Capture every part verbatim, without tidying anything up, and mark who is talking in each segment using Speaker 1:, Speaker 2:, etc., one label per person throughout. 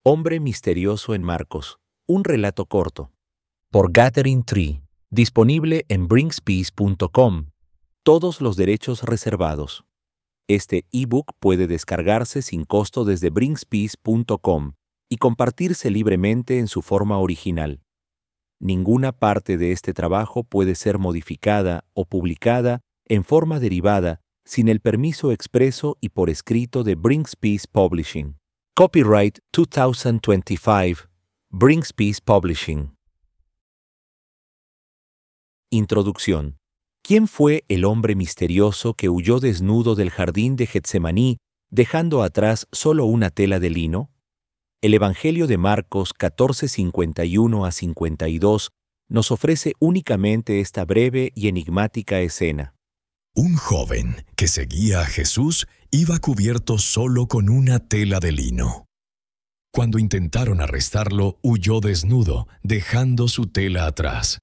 Speaker 1: Hombre misterioso en Marcos, un relato corto. Por Gathering Tree, disponible en brinkspeace punto com. Todos los derechos reservados. Este ebook puede descargarse sin costo desde brinkspeace punto com y compartirse libremente en su forma original. Ninguna parte de este trabajo puede ser modificada o publicada en forma derivada sin el permiso expreso y por escrito de Brinkspeace Publishing. Copyright dos mil veinticinco. Brinkspeace Publishing. Introducción. ¿Quién fue el hombre misterioso que huyó desnudo del jardín de Getsemaní, dejando atrás solo una tela de lino? El Evangelio de Marcos catorce, cincuenta y uno a cincuenta y dos nos ofrece únicamente esta breve y enigmática escena.
Speaker 2: Un joven que seguía a Jesús iba cubierto solo con una tela de lino. Cuando intentaron arrestarlo, huyó desnudo, dejando su tela atrás.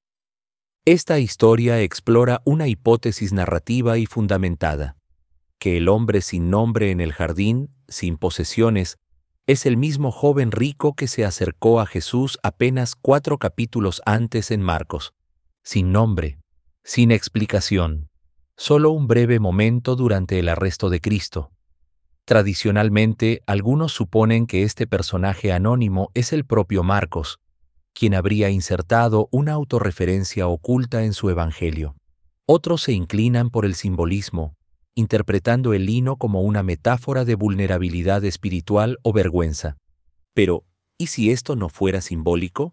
Speaker 1: Esta historia explora una hipótesis narrativa y fundamentada, que el hombre sin nombre en el jardín, sin posesiones, es el mismo joven rico que se acercó a Jesús apenas cuatro capítulos antes en Marcos, sin nombre, sin explicación, solo un breve momento durante el arresto de Cristo. Tradicionalmente, algunos suponen que este personaje anónimo es el propio Marcos, quien habría insertado una autorreferencia oculta en su evangelio. Otros se inclinan por el simbolismo, interpretando el lino como una metáfora de vulnerabilidad espiritual o vergüenza. Pero, ¿y si esto no fuera simbólico?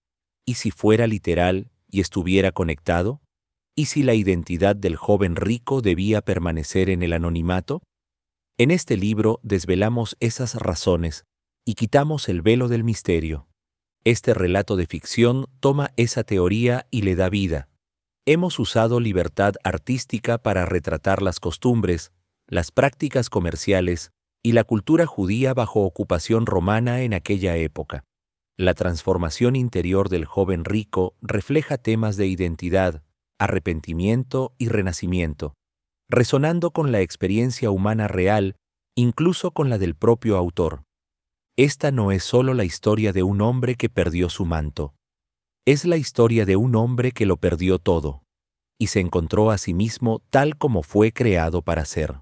Speaker 1: ¿Y si fuera literal y estuviera conectado? ¿Y si la identidad del joven rico debía permanecer en el anonimato? En este libro desvelamos esas razones y quitamos el velo del misterio. Este relato de ficción toma esa teoría y le da vida. Hemos usado libertad artística para retratar las costumbres, las prácticas comerciales y la cultura judía bajo ocupación romana en aquella época. La transformación interior del joven rico refleja temas de identidad, arrepentimiento y renacimiento, resonando con la experiencia humana real, incluso con la del propio autor. Esta no es solo la historia de un hombre que perdió su manto. Es la historia de un hombre que lo perdió todo, y se encontró a sí mismo tal como fue creado para ser.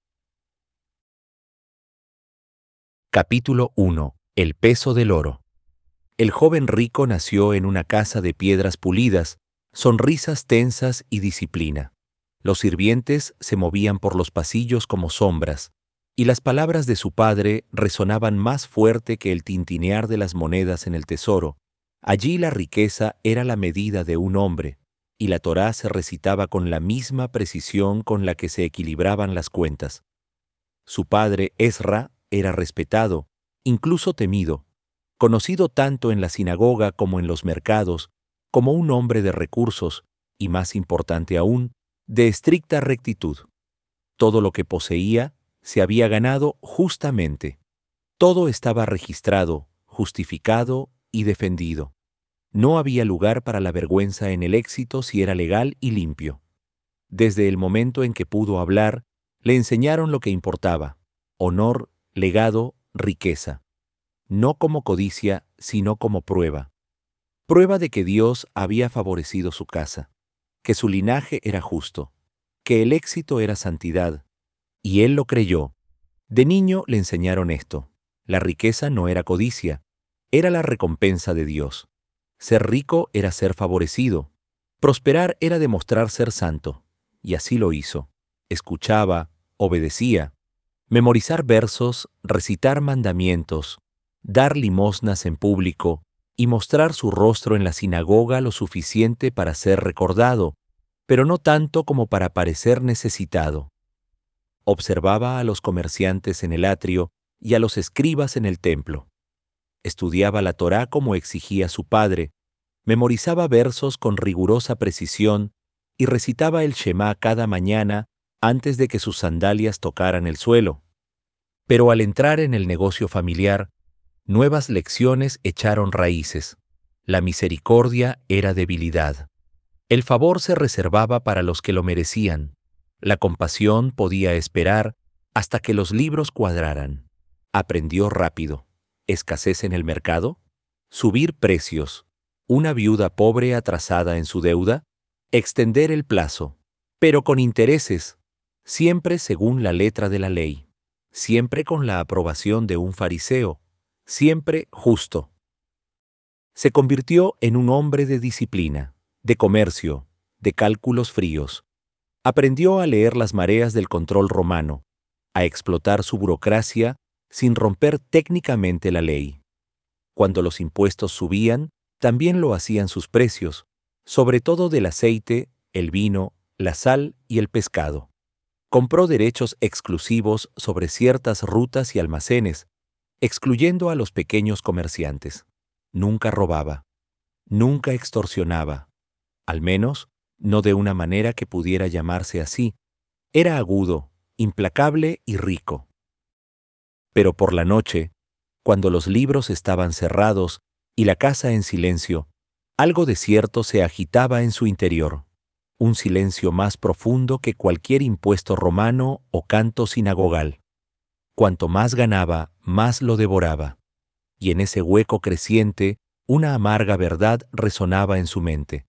Speaker 1: Capítulo uno. El peso del oro. El joven rico nació en una casa de piedras pulidas, sonrisas tensas y disciplina. Los sirvientes se movían por los pasillos como sombras, y las palabras de su padre resonaban más fuerte que el tintinear de las monedas en el tesoro. Allí la riqueza era la medida de un hombre, y la Torá se recitaba con la misma precisión con la que se equilibraban las cuentas. Su padre, Ezra, era respetado, incluso temido, conocido tanto en la sinagoga como en los mercados, como un hombre de recursos, y más importante aún, de estricta rectitud. Todo lo que poseía se había ganado justamente. Todo estaba registrado, justificado y defendido. No había lugar para la vergüenza en el éxito si era legal y limpio. Desde el momento en que pudo hablar, le enseñaron lo que importaba: honor, legado, riqueza. No como codicia, sino como prueba. Prueba de que Dios había favorecido su casa, que su linaje era justo, que el éxito era santidad. Y él lo creyó. De niño le enseñaron esto: la riqueza no era codicia, era la recompensa de Dios. Ser rico era ser favorecido. Prosperar era demostrar ser santo. Y así lo hizo. Escuchaba, obedecía. Memorizar versos, recitar mandamientos, dar limosnas en público y mostrar su rostro en la sinagoga lo suficiente para ser recordado, pero no tanto como para parecer necesitado. Observaba a los comerciantes en el atrio y a los escribas en el templo. Estudiaba la Torá como exigía su padre, memorizaba versos con rigurosa precisión y recitaba el Shemá cada mañana antes de que sus sandalias tocaran el suelo. Pero al entrar en el negocio familiar, nuevas lecciones echaron raíces. La misericordia era debilidad. El favor se reservaba para los que lo merecían. La compasión podía esperar hasta que los libros cuadraran. Aprendió rápido. ¿Escasez en el mercado? ¿Subir precios? ¿Una viuda pobre atrasada en su deuda? Extender el plazo, pero con intereses, siempre según la letra de la ley, siempre con la aprobación de un fariseo, siempre justo. Se convirtió en un hombre de disciplina, de comercio, de cálculos fríos. Aprendió a leer las mareas del control romano, a explotar su burocracia sin romper técnicamente la ley. Cuando los impuestos subían, también lo hacían sus precios, sobre todo del aceite, el vino, la sal y el pescado. Compró derechos exclusivos sobre ciertas rutas y almacenes, excluyendo a los pequeños comerciantes. Nunca robaba, nunca extorsionaba, al menos no de una manera que pudiera llamarse así. Era agudo, implacable y rico. Pero por la noche, cuando los libros estaban cerrados y la casa en silencio, algo de cierto se agitaba en su interior, un silencio más profundo que cualquier impuesto romano o canto sinagogal. Cuanto más ganaba, más lo devoraba, y en ese hueco creciente, una amarga verdad resonaba en su mente.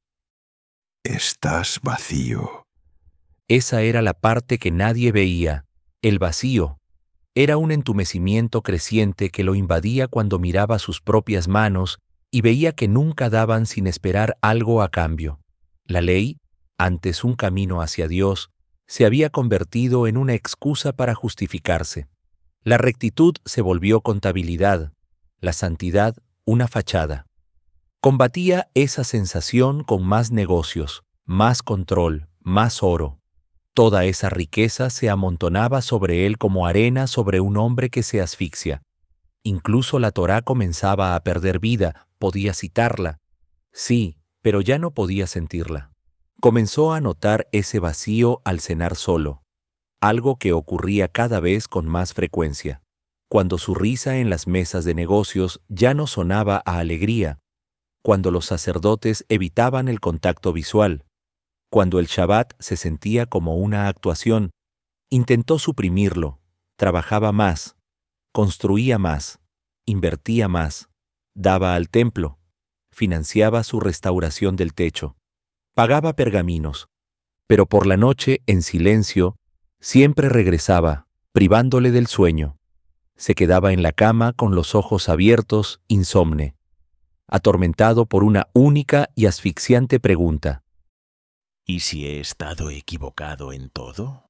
Speaker 3: Estás vacío.
Speaker 1: Esa era la parte que nadie veía, el vacío. Era un entumecimiento creciente que lo invadía cuando miraba sus propias manos y veía que nunca daban sin esperar algo a cambio. La ley, antes un camino hacia Dios, se había convertido en una excusa para justificarse. La rectitud se volvió contabilidad, la santidad una fachada. Combatía esa sensación con más negocios, más control, más oro. Toda esa riqueza se amontonaba sobre él como arena sobre un hombre que se asfixia. Incluso la Torá comenzaba a perder vida, podía citarla. Sí, pero ya no podía sentirla. Comenzó a notar ese vacío al cenar solo, algo que ocurría cada vez con más frecuencia, cuando su risa en las mesas de negocios ya no sonaba a alegría, cuando los sacerdotes evitaban el contacto visual, cuando el Shabbat se sentía como una actuación. Intentó suprimirlo, trabajaba más, construía más, invertía más, daba al templo, financiaba su restauración del techo, pagaba pergaminos, pero por la noche, en silencio, siempre regresaba, privándole del sueño. Se quedaba en la cama con los ojos abiertos, insomne, atormentado por una única y asfixiante pregunta.
Speaker 4: ¿Y si he estado equivocado en todo?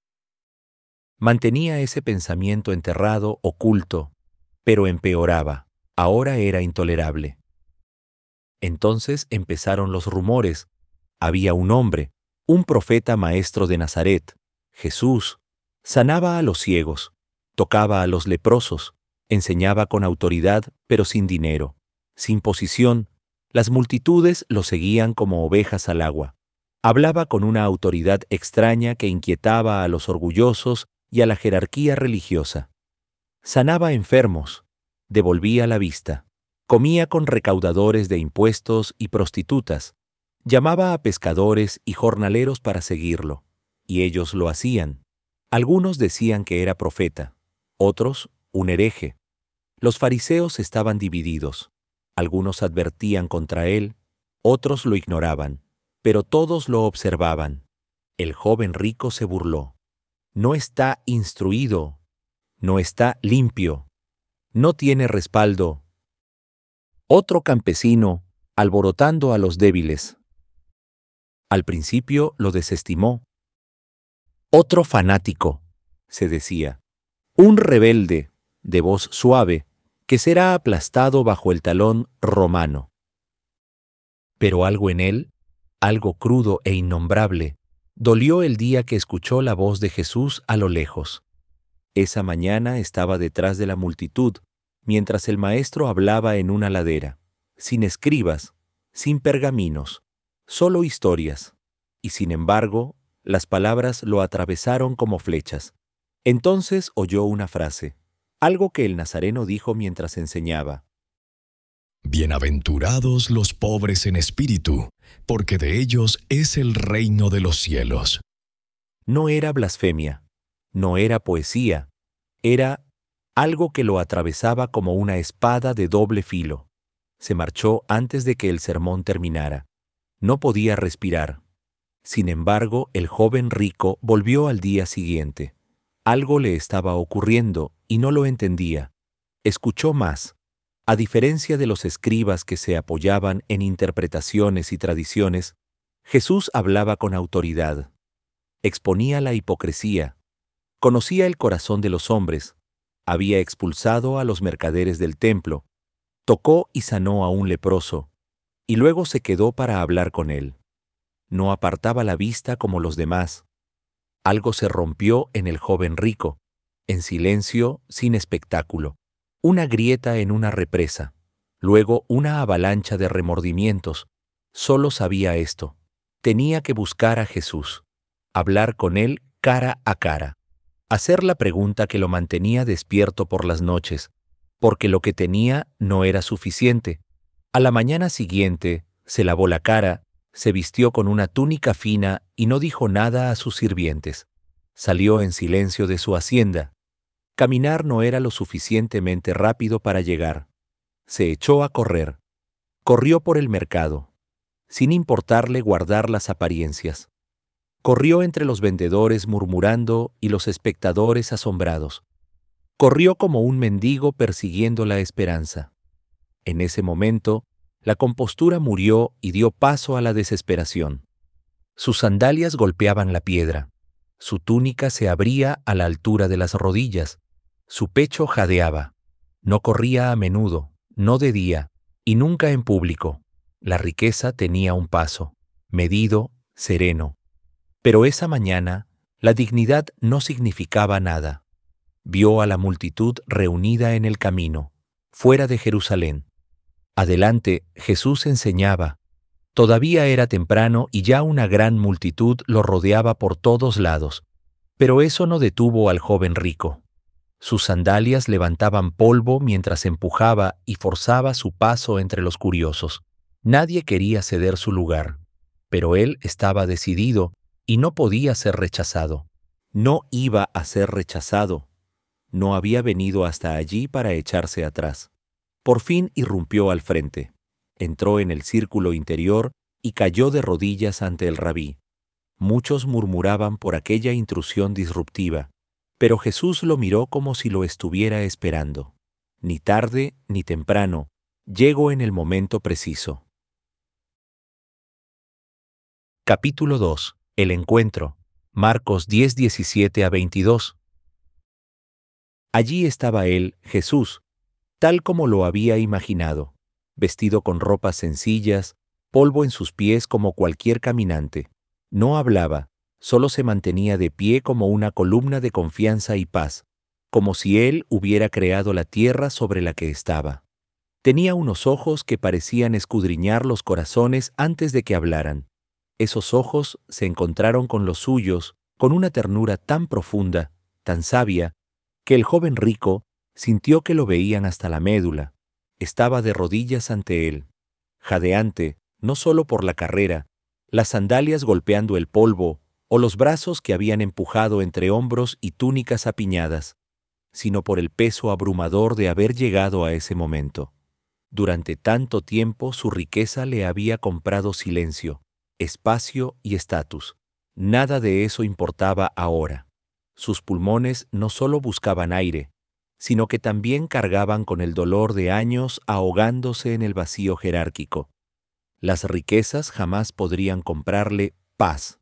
Speaker 1: Mantenía ese pensamiento enterrado, oculto, pero empeoraba. Ahora era intolerable. Entonces empezaron los rumores. Había un hombre, un profeta maestro de Nazaret, Jesús. Sanaba a los ciegos, tocaba a los leprosos, enseñaba con autoridad, pero sin dinero, sin posición. Las multitudes lo seguían como ovejas al agua. Hablaba con una autoridad extraña que inquietaba a los orgullosos y a la jerarquía religiosa. Sanaba enfermos, devolvía la vista, comía con recaudadores de impuestos y prostitutas, llamaba a pescadores y jornaleros para seguirlo, y ellos lo hacían. Algunos decían que era profeta, otros un hereje. Los fariseos estaban divididos. Algunos advertían contra él, otros lo ignoraban, pero todos lo observaban. El joven rico se burló. No está instruido, no está limpio, no tiene respaldo. Otro campesino, alborotando a los débiles. Al principio lo desestimó. Otro fanático, se decía, un rebelde, de voz suave, que será aplastado bajo el talón romano. Pero algo en él, algo crudo e innombrable, dolió el día que escuchó la voz de Jesús a lo lejos. Esa mañana estaba detrás de la multitud, mientras el maestro hablaba en una ladera, sin escribas, sin pergaminos, solo historias, y sin embargo, las palabras lo atravesaron como flechas. Entonces oyó una frase, algo que el nazareno dijo mientras enseñaba.
Speaker 2: Bienaventurados los pobres en espíritu, porque de ellos es el reino de los cielos.
Speaker 1: No era blasfemia, no era poesía, era algo que lo atravesaba como una espada de doble filo. Se marchó antes de que el sermón terminara. No podía respirar. Sin embargo, el joven rico volvió al día siguiente. Algo le estaba ocurriendo y no lo entendía. Escuchó más. A diferencia de los escribas que se apoyaban en interpretaciones y tradiciones, Jesús hablaba con autoridad. Exponía la hipocresía. Conocía el corazón de los hombres. Había expulsado a los mercaderes del templo. Tocó y sanó a un leproso, y luego se quedó para hablar con él. No apartaba la vista como los demás. Algo se rompió en el joven rico, en silencio, sin espectáculo. Una grieta en una represa, luego una avalancha de remordimientos. Solo sabía esto. Tenía que buscar a Jesús, hablar con él cara a cara, hacer la pregunta que lo mantenía despierto por las noches, porque lo que tenía no era suficiente. A la mañana siguiente, se lavó la cara, se vistió con una túnica fina y no dijo nada a sus sirvientes. Salió en silencio de su hacienda. Caminar no era lo suficientemente rápido para llegar. Se echó a correr. Corrió por el mercado, sin importarle guardar las apariencias. Corrió entre los vendedores murmurando y los espectadores asombrados. Corrió como un mendigo persiguiendo la esperanza. En ese momento, la compostura murió y dio paso a la desesperación. Sus sandalias golpeaban la piedra. Su túnica se abría a la altura de las rodillas. Su pecho jadeaba. No corría a menudo, no de día, y nunca en público. La riqueza tenía un paso, medido, sereno. Pero esa mañana, la dignidad no significaba nada. Vio a la multitud reunida en el camino, fuera de Jerusalén. Adelante, Jesús enseñaba. Todavía era temprano y ya una gran multitud lo rodeaba por todos lados. Pero eso no detuvo al joven rico. Sus sandalias levantaban polvo mientras empujaba y forzaba su paso entre los curiosos. Nadie quería ceder su lugar, pero él estaba decidido y no podía ser rechazado. No iba a ser rechazado. No había venido hasta allí para echarse atrás. Por fin irrumpió al frente. Entró en el círculo interior y cayó de rodillas ante el rabí. Muchos murmuraban por aquella intrusión disruptiva, pero Jesús lo miró como si lo estuviera esperando. Ni tarde ni temprano, llegó en el momento preciso. Capítulo dos. El encuentro. Marcos diez, diecisiete a veintidós. Allí estaba él, Jesús, tal como lo había imaginado, vestido con ropas sencillas, polvo en sus pies como cualquier caminante. No hablaba, solo se mantenía de pie como una columna de confianza y paz, como si él hubiera creado la tierra sobre la que estaba. Tenía unos ojos que parecían escudriñar los corazones antes de que hablaran. Esos ojos se encontraron con los suyos con una ternura tan profunda, tan sabia, que el joven rico sintió que lo veían hasta la médula. Estaba de rodillas ante él, jadeante, no solo por la carrera, las sandalias golpeando el polvo o los brazos que habían empujado entre hombros y túnicas apiñadas, sino por el peso abrumador de haber llegado a ese momento. Durante tanto tiempo su riqueza le había comprado silencio, espacio y estatus. Nada de eso importaba ahora. Sus pulmones no solo buscaban aire, sino que también cargaban con el dolor de años ahogándose en el vacío jerárquico. Las riquezas jamás podrían comprarle paz.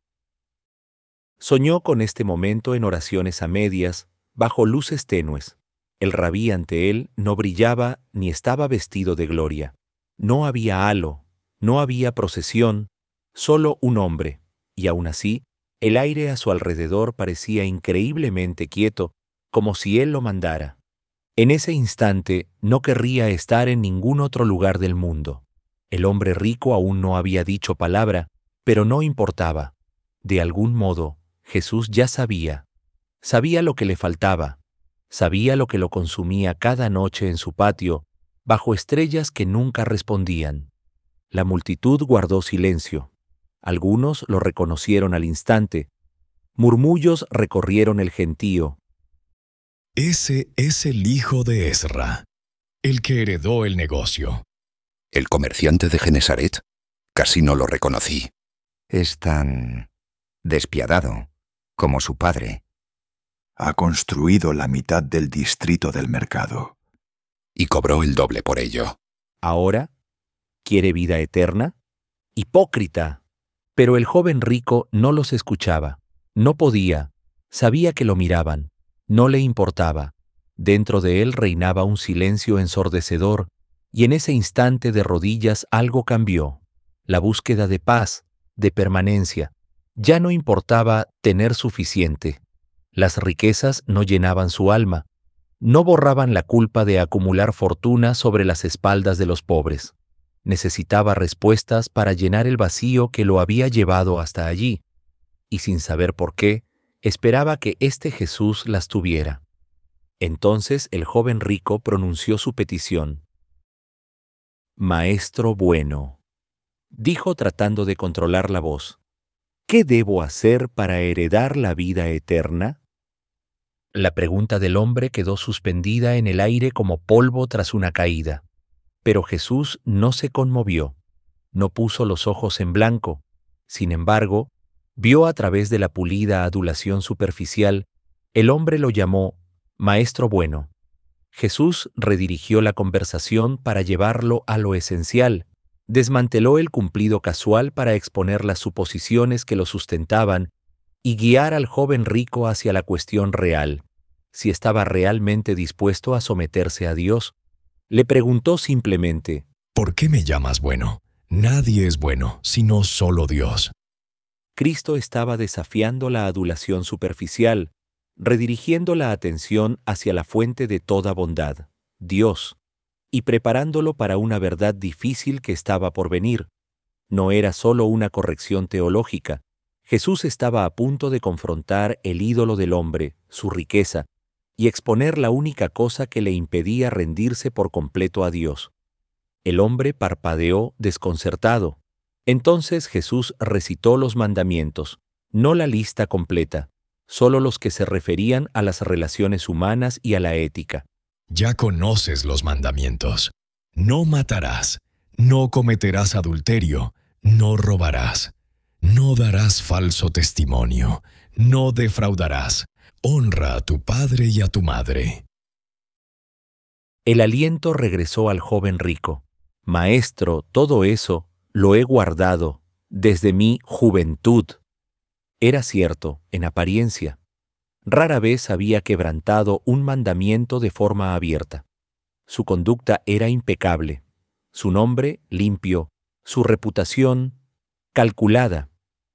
Speaker 1: Soñó con este momento en oraciones a medias, bajo luces tenues. El rabí ante él no brillaba ni estaba vestido de gloria. No había halo, no había procesión, solo un hombre, y aún así, el aire a su alrededor parecía increíblemente quieto, como si él lo mandara. En ese instante no querría estar en ningún otro lugar del mundo. El hombre rico aún no había dicho palabra, pero no importaba. De algún modo, Jesús ya sabía. Sabía lo que le faltaba. Sabía lo que lo consumía cada noche en su patio, bajo estrellas que nunca respondían. La multitud guardó silencio. Algunos lo reconocieron al instante. Murmullos recorrieron el gentío.
Speaker 2: Ese es el hijo de Esra, el que heredó el negocio.
Speaker 5: ¿El comerciante de Genesaret? Casi no lo reconocí.
Speaker 6: Es tan despiadado como su padre.
Speaker 3: Ha construido la mitad del distrito del mercado.
Speaker 5: Y cobró el doble por ello.
Speaker 1: ¿Ahora quiere vida eterna? ¡Hipócrita! Pero el joven rico no los escuchaba. No podía. Sabía que lo miraban. No le importaba. Dentro de él reinaba un silencio ensordecedor, y en ese instante de rodillas algo cambió. La búsqueda de paz, de permanencia. Ya no importaba tener suficiente. Las riquezas no llenaban su alma. No borraban la culpa de acumular fortuna sobre las espaldas de los pobres. Necesitaba respuestas para llenar el vacío que lo había llevado hasta allí, y sin saber por qué, esperaba que este Jesús las tuviera. Entonces el joven rico pronunció su petición. «Maestro bueno», dijo tratando de controlar la voz, «¿qué debo hacer para heredar la vida eterna?» La pregunta del hombre quedó suspendida en el aire como polvo tras una caída. Pero Jesús no se conmovió, no puso los ojos en blanco. Sin embargo, vio a través de la pulida adulación superficial. El hombre lo llamó Maestro bueno. Jesús redirigió la conversación para llevarlo a lo esencial. Desmanteló el cumplido casual para exponer las suposiciones que lo sustentaban y guiar al joven rico hacia la cuestión real, si estaba realmente dispuesto a someterse a Dios. Le preguntó simplemente,
Speaker 2: ¿por qué me llamas bueno? Nadie es bueno, sino solo Dios.
Speaker 1: Cristo estaba desafiando la adulación superficial, redirigiendo la atención hacia la fuente de toda bondad, Dios, y preparándolo para una verdad difícil que estaba por venir. No era solo una corrección teológica. Jesús estaba a punto de confrontar el ídolo del hombre, su riqueza, y exponer la única cosa que le impedía rendirse por completo a Dios. El hombre parpadeó desconcertado. Entonces Jesús recitó los mandamientos, no la lista completa, solo los que se referían a las relaciones humanas y a la ética.
Speaker 2: Ya conoces los mandamientos. No matarás, no cometerás adulterio, no robarás, no darás falso testimonio, no defraudarás. Honra a tu padre y a tu madre.
Speaker 1: El aliento regresó al joven rico. Maestro, todo eso lo he guardado desde mi juventud. Era cierto, en apariencia. Rara vez había quebrantado un mandamiento de forma abierta. Su conducta era impecable, su nombre limpio, su reputación calculada.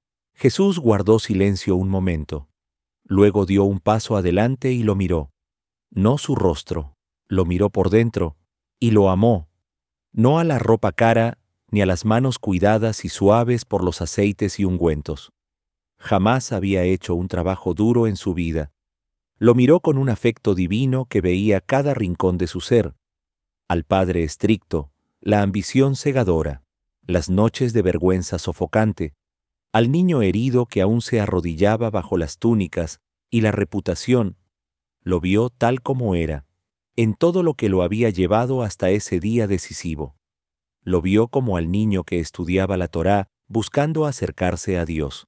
Speaker 1: Jesús guardó silencio un momento. Luego dio un paso adelante y lo miró. No su rostro, lo miró por dentro y lo amó. No a la ropa cara ni a las manos cuidadas y suaves por los aceites y ungüentos. Jamás había hecho un trabajo duro en su vida. Lo miró con un afecto divino que veía cada rincón de su ser. Al padre estricto, la ambición cegadora, las noches de vergüenza sofocante, al niño herido que aún se arrodillaba bajo las túnicas, y la reputación, lo vio tal como era, en todo lo que lo había llevado hasta ese día decisivo. Lo vio como al niño que estudiaba la Torá buscando acercarse a Dios.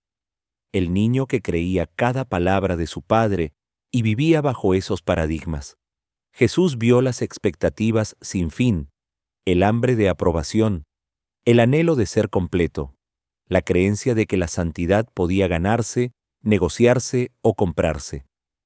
Speaker 1: El niño que creía cada palabra de su padre y vivía bajo esos paradigmas. Jesús vio las expectativas sin fin, el hambre de aprobación, el anhelo de ser completo, la creencia de que la santidad podía ganarse, negociarse o comprarse.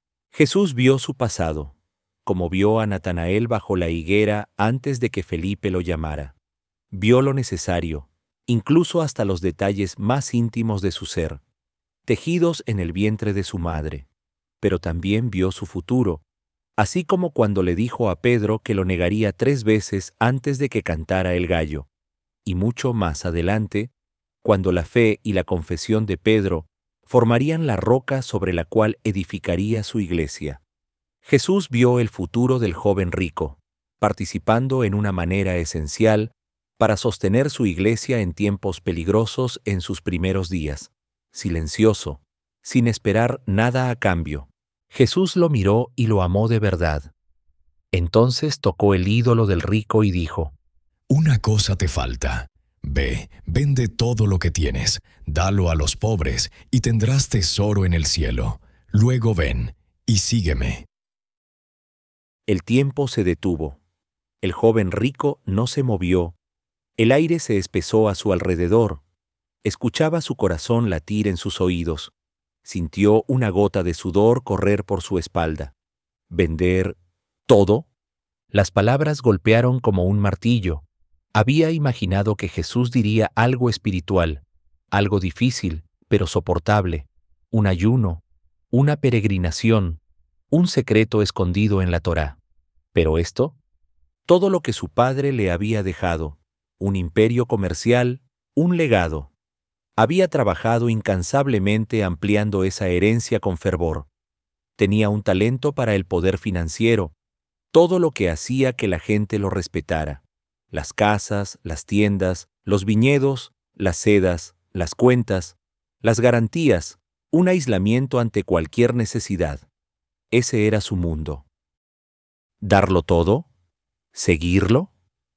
Speaker 1: Jesús vio su pasado, como vio a Natanael bajo la higuera antes de que Felipe lo llamara. Vio lo necesario, incluso hasta los detalles más íntimos de su ser, tejidos en el vientre de su madre. Pero también vio su futuro, así como cuando le dijo a Pedro que lo negaría tres veces antes de que cantara el gallo, y mucho más adelante, cuando la fe y la confesión de Pedro formarían la roca sobre la cual edificaría su iglesia. Jesús vio el futuro del joven rico, participando en una manera esencial para sostener su iglesia en tiempos peligrosos en sus primeros días, silencioso, sin esperar nada a cambio, Jesús lo miró y lo amó de verdad. Entonces tocó el ídolo del rico y dijo:
Speaker 2: Una cosa te falta. Ve, vende todo lo que tienes, dalo a los pobres, y tendrás tesoro en el cielo. Luego ven, y sígueme.
Speaker 1: El tiempo se detuvo. El joven rico no se movió. El aire se espesó a su alrededor. Escuchaba su corazón latir en sus oídos. Sintió una gota de sudor correr por su espalda. ¿Vender todo? Las palabras golpearon como un martillo. Había imaginado que Jesús diría algo espiritual, algo difícil, pero soportable, un ayuno, una peregrinación, un secreto escondido en la Torá. Pero esto, todo lo que su padre le había dejado, un imperio comercial, un legado. Había trabajado incansablemente ampliando esa herencia con fervor. Tenía un talento para el poder financiero, todo lo que hacía que la gente lo respetara. Las casas, las tiendas, los viñedos, las sedas, las cuentas, las garantías, un aislamiento ante cualquier necesidad. Ese era su mundo. ¿Darlo todo? ¿Seguirlo?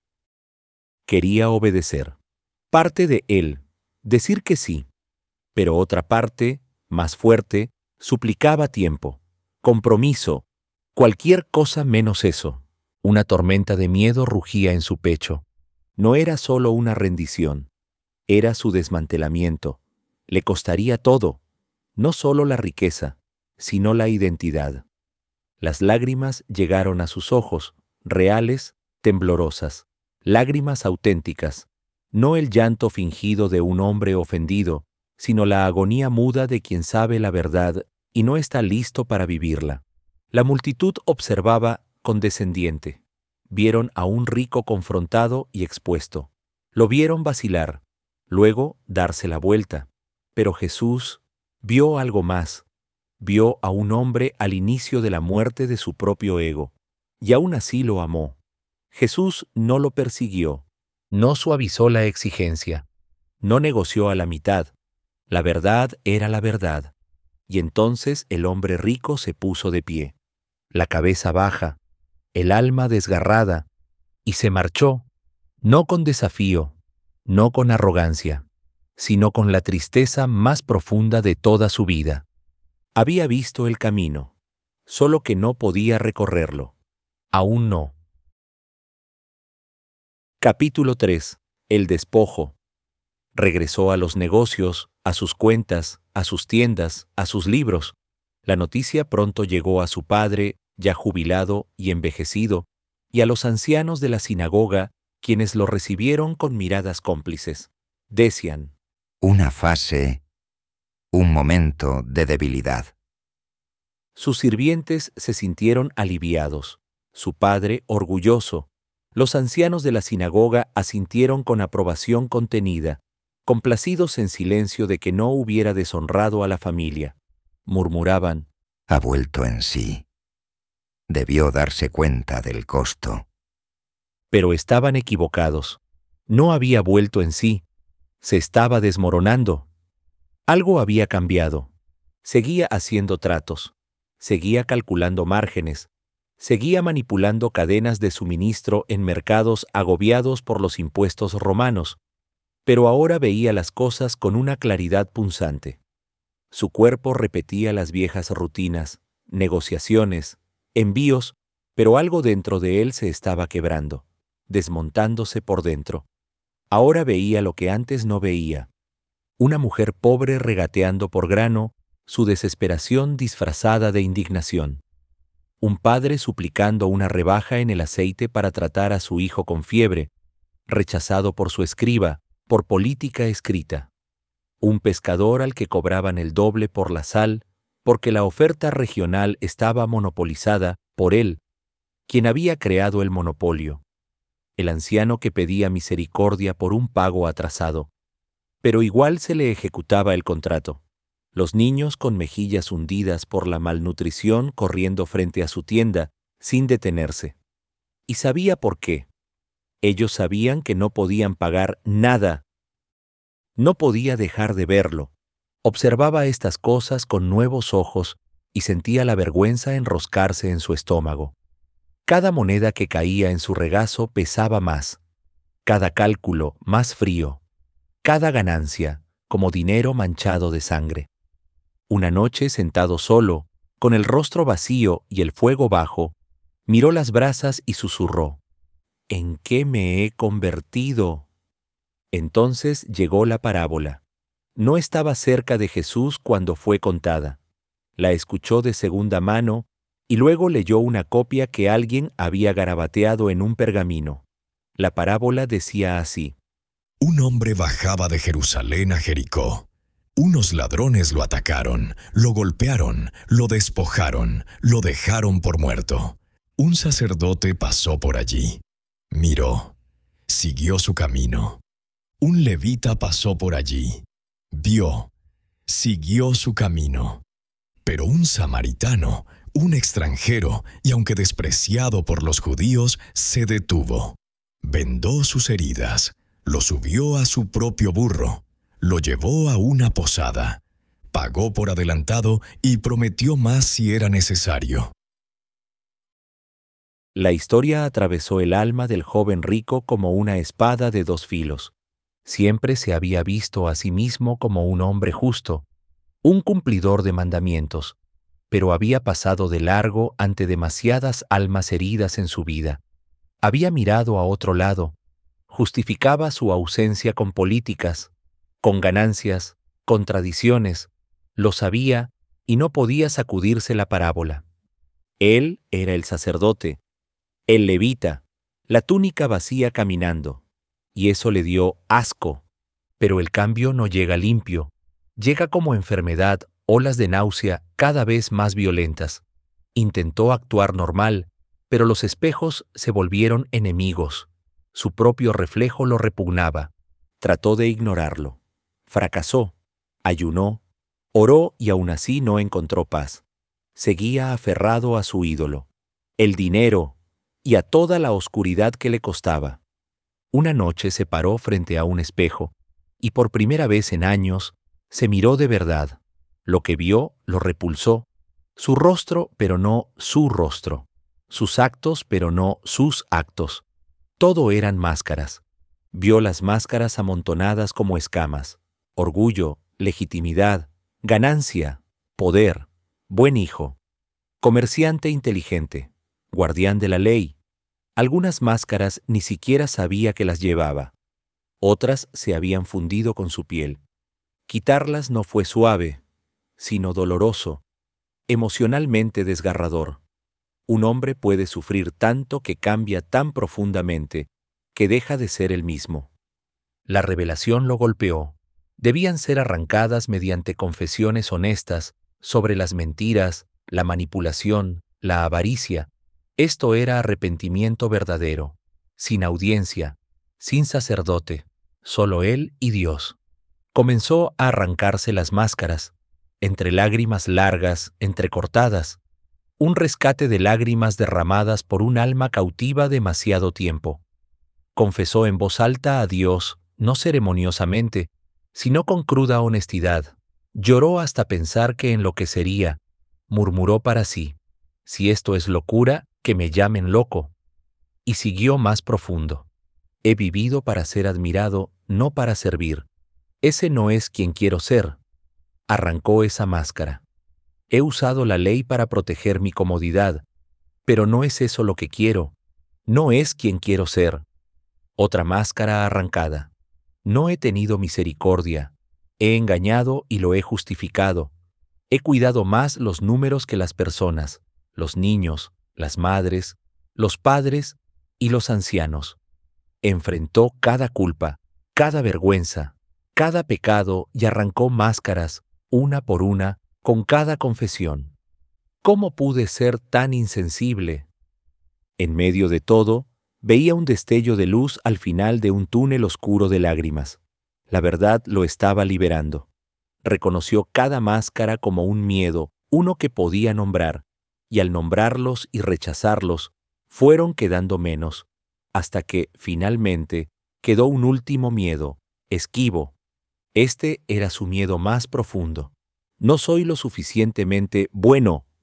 Speaker 1: Quería obedecer. Parte de él, decir que sí, pero otra parte, más fuerte, suplicaba tiempo, compromiso, cualquier cosa menos eso. Una tormenta de miedo rugía en su pecho. No era solo una rendición, era su desmantelamiento. Le costaría todo, no solo la riqueza, sino la identidad. Las lágrimas llegaron a sus ojos, reales, temblorosas, lágrimas auténticas, no el llanto fingido de un hombre ofendido, sino la agonía muda de quien sabe la verdad y no está listo para vivirla. La multitud observaba condescendiente. Vieron a un rico confrontado y expuesto. Lo vieron vacilar, luego darse la vuelta. Pero Jesús vio algo más. Vio a un hombre al inicio de la muerte de su propio ego, y aún así lo amó. Jesús no lo persiguió, no suavizó la exigencia, no negoció a la mitad. La verdad era la verdad. Y entonces el hombre rico se puso de pie, la cabeza baja, el alma desgarrada, y se marchó, no con desafío, no con arrogancia, sino con la tristeza más profunda de toda su vida. Había visto el camino, solo que no podía recorrerlo. Aún no. Capítulo tres. El despojo. Regresó a los negocios, a sus cuentas, a sus tiendas, a sus libros. La noticia pronto llegó a su padre, ya jubilado y envejecido, y a los ancianos de la sinagoga, quienes lo recibieron con miradas cómplices. Decían:
Speaker 6: Una fase, un momento de debilidad.
Speaker 1: Sus sirvientes se sintieron aliviados, su padre orgulloso. Los ancianos de la sinagoga asintieron con aprobación contenida, complacidos en silencio de que no hubiera deshonrado a la familia. Murmuraban:
Speaker 6: Ha vuelto en sí. Debió darse cuenta del costo.
Speaker 1: Pero estaban equivocados. No había vuelto en sí. Se estaba desmoronando. Algo había cambiado. Seguía haciendo tratos. Seguía calculando márgenes. Seguía manipulando cadenas de suministro en mercados agobiados por los impuestos romanos. Pero ahora veía las cosas con una claridad punzante. Su cuerpo repetía las viejas rutinas, negociaciones, envíos, pero algo dentro de él se estaba quebrando, desmontándose por dentro. Ahora veía lo que antes no veía. Una mujer pobre regateando por grano, su desesperación disfrazada de indignación. Un padre suplicando una rebaja en el aceite para tratar a su hijo con fiebre, rechazado por su escriba, por política escrita. Un pescador al que cobraban el doble por la sal, porque la oferta regional estaba monopolizada por él, quien había creado el monopolio. El anciano que pedía misericordia por un pago atrasado. Pero igual se le ejecutaba el contrato. Los niños con mejillas hundidas por la malnutrición corriendo frente a su tienda, sin detenerse. Y sabía por qué. Ellos sabían que no podían pagar nada. No podía dejar de verlo. Observaba estas cosas con nuevos ojos y sentía la vergüenza enroscarse en su estómago. Cada moneda que caía en su regazo pesaba más, cada cálculo más frío, cada ganancia como dinero manchado de sangre. Una noche, sentado solo, con el rostro vacío y el fuego bajo, miró las brasas y susurró: ¿En qué me he convertido? Entonces llegó la parábola. No estaba cerca de Jesús cuando fue contada. La escuchó de segunda mano y luego leyó una copia que alguien había garabateado en un pergamino. La parábola decía así:
Speaker 2: Un hombre bajaba de Jerusalén a Jericó. Unos ladrones lo atacaron, lo golpearon, lo despojaron, lo dejaron por muerto. Un sacerdote pasó por allí. Miró, siguió su camino. Un levita pasó por allí. Vio, siguió su camino. Pero un samaritano, un extranjero, y aunque despreciado por los judíos, se detuvo. Vendó sus heridas, lo subió a su propio burro, lo llevó a una posada, pagó por adelantado y prometió más si era necesario.
Speaker 1: La historia atravesó el alma del joven rico como una espada de dos filos. Siempre se había visto a sí mismo como un hombre justo, un cumplidor de mandamientos, pero había pasado de largo ante demasiadas almas heridas en su vida. Había mirado a otro lado, justificaba su ausencia con políticas, con ganancias, con tradiciones, lo sabía y no podía sacudirse la parábola. Él era el sacerdote, el levita, la túnica vacía caminando, y eso le dio asco. Pero el cambio no llega limpio, llega como enfermedad, olas de náusea cada vez más violentas. Intentó actuar normal, pero los espejos se volvieron enemigos. Su propio reflejo lo repugnaba. Trató de ignorarlo. Fracasó, ayunó, oró y aún así no encontró paz. Seguía aferrado a su ídolo, el dinero, y a toda la oscuridad que le costaba. Una noche se paró frente a un espejo, y por primera vez en años se miró de verdad. Lo que vio lo repulsó. Su rostro, pero no su rostro. Sus actos, pero no sus actos. Todo eran máscaras. Vio las máscaras amontonadas como escamas. Orgullo, legitimidad, ganancia, poder, buen hijo, comerciante inteligente, guardián de la ley. Algunas máscaras ni siquiera sabía que las llevaba. Otras se habían fundido con su piel. Quitarlas no fue suave, sino doloroso, emocionalmente desgarrador. Un hombre puede sufrir tanto que cambia tan profundamente que deja de ser el mismo. La revelación lo golpeó. Debían ser arrancadas mediante confesiones honestas sobre las mentiras, la manipulación, la avaricia. Esto era arrepentimiento verdadero, sin audiencia, sin sacerdote, solo él y Dios. Comenzó a arrancarse las máscaras, entre lágrimas largas, entrecortadas, un rescate de lágrimas derramadas por un alma cautiva demasiado tiempo. Confesó en voz alta a Dios, no ceremoniosamente, sino con cruda honestidad. Lloró hasta pensar que enloquecería. Murmuró para sí: si esto es locura, que me llamen loco. Y siguió más profundo: he vivido para ser admirado, no para servir. Ese no es quien quiero ser. Arrancó esa máscara. He usado la ley para proteger mi comodidad, pero no es eso lo que quiero. No es quien quiero ser. Otra máscara arrancada. No he tenido misericordia. He engañado y lo he justificado. He cuidado más los números que las personas, los niños, las madres, los padres y los ancianos. Enfrentó cada culpa, cada vergüenza, cada pecado y arrancó máscaras, una por una, con cada confesión. ¿Cómo pude ser tan insensible? En medio de todo, veía un destello de luz al final de un túnel oscuro de lágrimas. La verdad lo estaba liberando. Reconoció cada máscara como un miedo, uno que podía nombrar, y al nombrarlos y rechazarlos, fueron quedando menos, hasta que, finalmente, quedó un último miedo, esquivo. Este era su miedo más profundo. No soy lo suficientemente bueno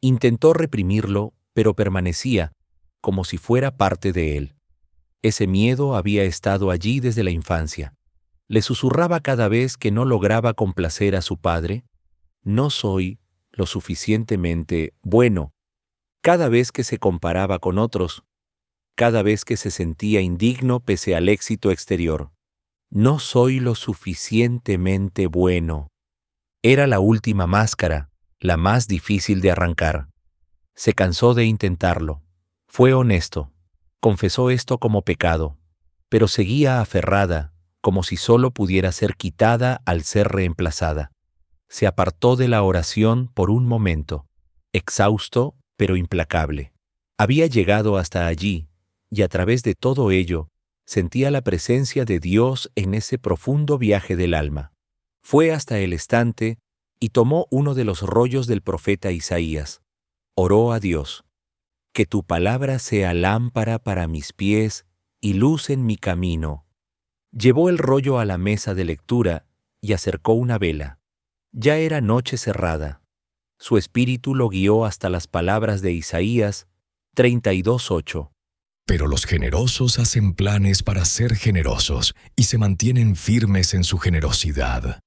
Speaker 1: Intentó reprimirlo, pero permanecía, como si fuera parte de él. Ese miedo había estado allí desde la infancia. Le susurraba cada vez que no lograba complacer a su padre: no soy lo suficientemente bueno. Cada vez que se comparaba con otros, cada vez que se sentía indigno pese al éxito exterior. No soy lo suficientemente bueno. Era la última máscara, la más difícil de arrancar. Se cansó de intentarlo. Fue honesto. Confesó esto como pecado, pero seguía aferrada, como si solo pudiera ser quitada al ser reemplazada. Se apartó de la oración por un momento, exhausto pero implacable. Había llegado hasta allí, y a través de todo ello, sentía la presencia de Dios en ese profundo viaje del alma. Fue hasta el estante y tomó uno de los rollos del profeta Isaías. Oró a Dios: que tu palabra sea lámpara para mis pies y luz en mi camino. Llevó el rollo a la mesa de lectura y acercó una vela. Ya era noche cerrada. Su espíritu lo guió hasta las palabras de Isaías treinta y dos ocho.
Speaker 2: Pero los generosos hacen planes para ser generosos y se mantienen firmes en su generosidad.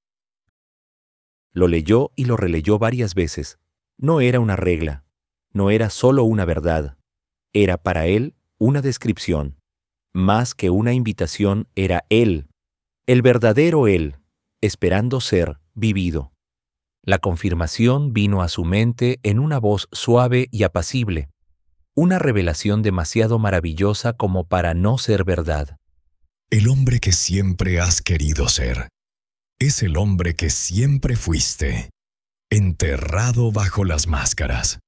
Speaker 1: Lo leyó y lo releyó varias veces. No era una regla, no era solo una verdad. Era para él una descripción. Más que una invitación, era él, el verdadero él, esperando ser vivido. La confirmación vino a su mente en una voz suave y apacible, una revelación demasiado maravillosa como para no ser verdad.
Speaker 2: El hombre que siempre has querido ser es el hombre que siempre fuiste, enterrado bajo las máscaras.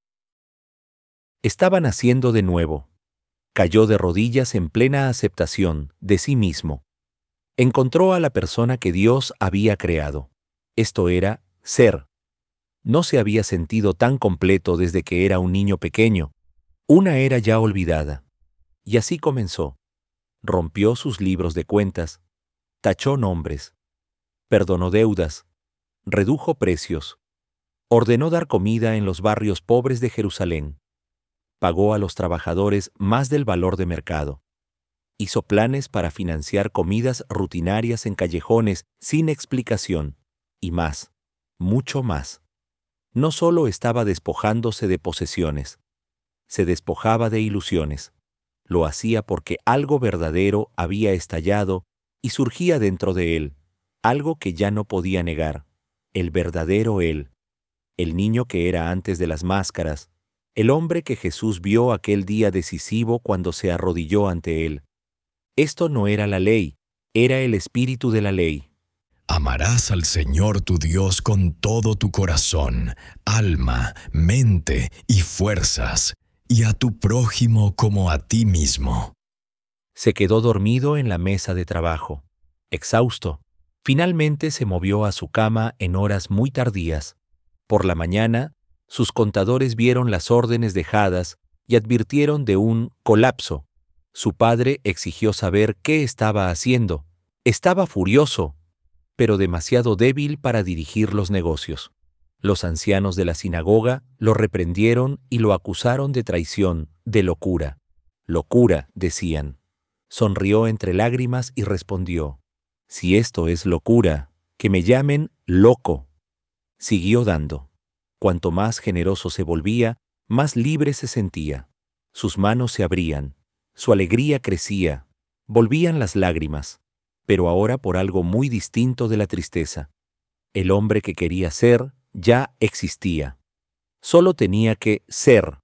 Speaker 1: Estaba naciendo de nuevo. Cayó de rodillas en plena aceptación de sí mismo. Encontró a la persona que Dios había creado. Esto era ser. No se había sentido tan completo desde que era un niño pequeño. Una era ya olvidada. Y así comenzó. Rompió sus libros de cuentas, tachó nombres, perdonó deudas, redujo precios, ordenó dar comida en los barrios pobres de Jerusalén, pagó a los trabajadores más del valor de mercado, hizo planes para financiar comidas rutinarias en callejones sin explicación, y más, mucho más. No solo estaba despojándose de posesiones, se despojaba de ilusiones. Lo hacía porque algo verdadero había estallado y surgía dentro de él, algo que ya no podía negar, el verdadero él, el niño que era antes de las máscaras, el hombre que Jesús vio aquel día decisivo cuando se arrodilló ante él. Esto no era la ley, era el espíritu de la ley.
Speaker 2: Amarás al Señor tu Dios con todo tu corazón, alma, mente y fuerzas, y a tu prójimo como a ti mismo.
Speaker 1: Se quedó dormido en la mesa de trabajo, exhausto. Finalmente se movió a su cama en horas muy tardías. Por la mañana, sus contadores vieron las órdenes dejadas y advirtieron de un colapso. Su padre exigió saber qué estaba haciendo. Estaba furioso, pero demasiado débil para dirigir los negocios. Los ancianos de la sinagoga lo reprendieron y lo acusaron de traición, de locura. Locura, decían. Sonrió entre lágrimas y respondió: si esto es locura, que me llamen loco. Siguió dando. Cuanto más generoso se volvía, más libre se sentía. Sus manos se abrían, su alegría crecía, volvían las lágrimas, pero ahora por algo muy distinto de la tristeza. El hombre que quería ser ya existía. Solo tenía que ser.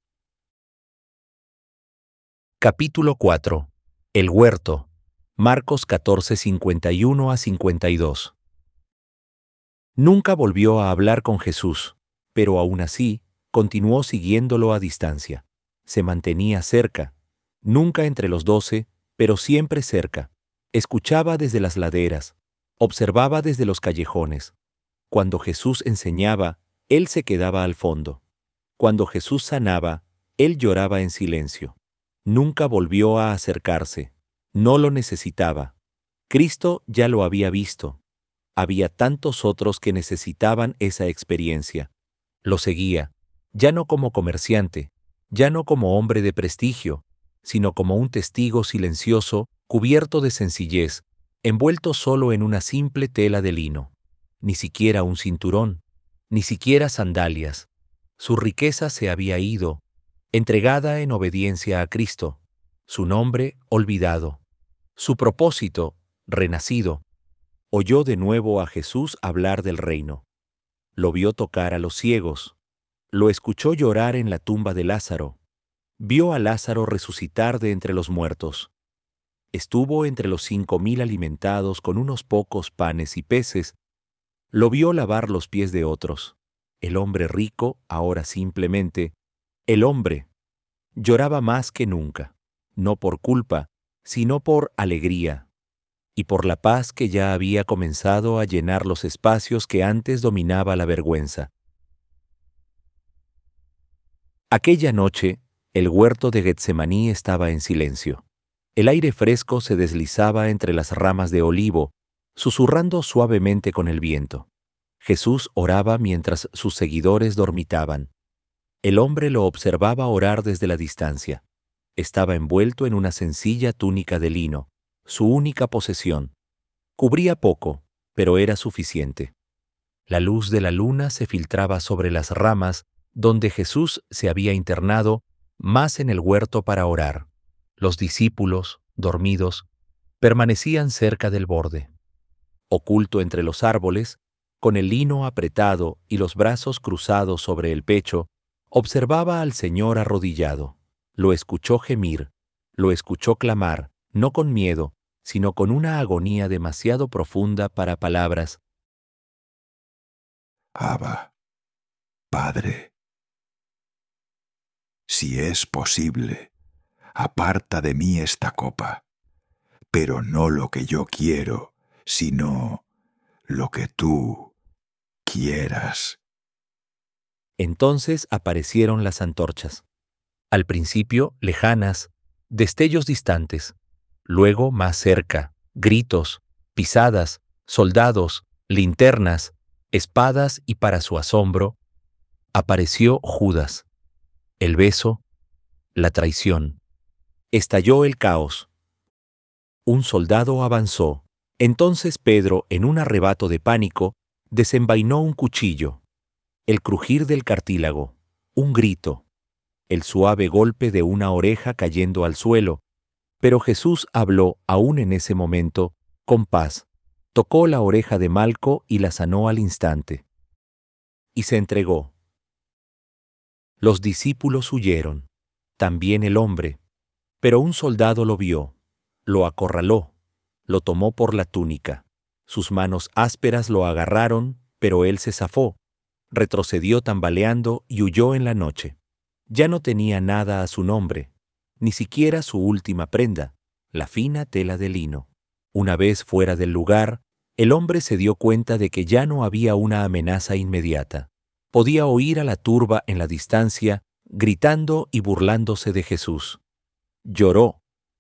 Speaker 1: Capítulo cuatro. El huerto. Marcos catorce, cincuenta y uno a cincuenta y dos. Nunca volvió a hablar con Jesús, pero aún así continuó siguiéndolo a distancia. Se mantenía cerca, nunca entre los doce, pero siempre cerca. Escuchaba desde las laderas, observaba desde los callejones. Cuando Jesús enseñaba, él se quedaba al fondo. Cuando Jesús sanaba, él lloraba en silencio. Nunca volvió a acercarse. No lo necesitaba. Cristo ya lo había visto. Había tantos otros que necesitaban esa experiencia. Lo seguía. ya no como comerciante, ya no como hombre de prestigio, sino como un testigo silencioso, cubierto de sencillez, envuelto solo en una simple tela de lino. Ni siquiera un cinturón, ni siquiera sandalias. Su riqueza se había ido, entregada en obediencia a Cristo, su nombre olvidado, su propósito renacido. Oyó de nuevo a Jesús hablar del reino. Lo vio tocar a los ciegos, lo escuchó llorar en la tumba de Lázaro, vio a Lázaro resucitar de entre los muertos. Estuvo entre los cinco mil alimentados con unos pocos panes y peces, lo vio lavar los pies de otros. El hombre rico, ahora simplemente, el hombre, lloraba más que nunca, no por culpa, sino por alegría, y por la paz que ya había comenzado a llenar los espacios que antes dominaba la vergüenza. Aquella noche, el huerto de Getsemaní estaba en silencio. El aire fresco se deslizaba entre las ramas de olivo, susurrando suavemente con el viento. Jesús oraba mientras sus seguidores dormitaban. El hombre lo observaba orar desde la distancia. Estaba envuelto en una sencilla túnica de lino, su única posesión. Cubría poco, pero era suficiente. La luz de la luna se filtraba sobre las ramas donde Jesús se había internado, más en el huerto para orar. Los discípulos, dormidos, permanecían cerca del borde. Oculto entre los árboles, con el lino apretado y los brazos cruzados sobre el pecho, observaba al Señor arrodillado. Lo escuchó gemir, lo escuchó clamar, no con miedo, sino con una agonía demasiado profunda para palabras.
Speaker 3: Abba, Padre, si es posible, aparta de mí esta copa, pero no lo que yo quiero, sino lo que tú quieras.
Speaker 1: Entonces aparecieron las antorchas. Al principio, lejanas, destellos distantes, luego más cerca, gritos, pisadas, soldados, linternas, espadas y para su asombro, apareció Judas. El beso, la traición. Estalló el caos. Un soldado avanzó. Entonces Pedro, en un arrebato de pánico, desenvainó un cuchillo. El crujir del cartílago, un grito, el suave golpe de una oreja cayendo al suelo. Pero Jesús habló, aún en ese momento, con paz. Tocó la oreja de Malco y la sanó al instante. Y se entregó. Los discípulos huyeron, también el hombre. Pero un soldado lo vio, lo acorraló, lo tomó por la túnica. Sus manos ásperas lo agarraron, pero él se zafó. Retrocedió tambaleando y huyó en la noche. Ya no tenía nada a su nombre, ni siquiera su última prenda, la fina tela de lino. Una vez fuera del lugar, el hombre se dio cuenta de que ya no había una amenaza inmediata. Podía oír a la turba en la distancia, gritando y burlándose de Jesús. Lloró.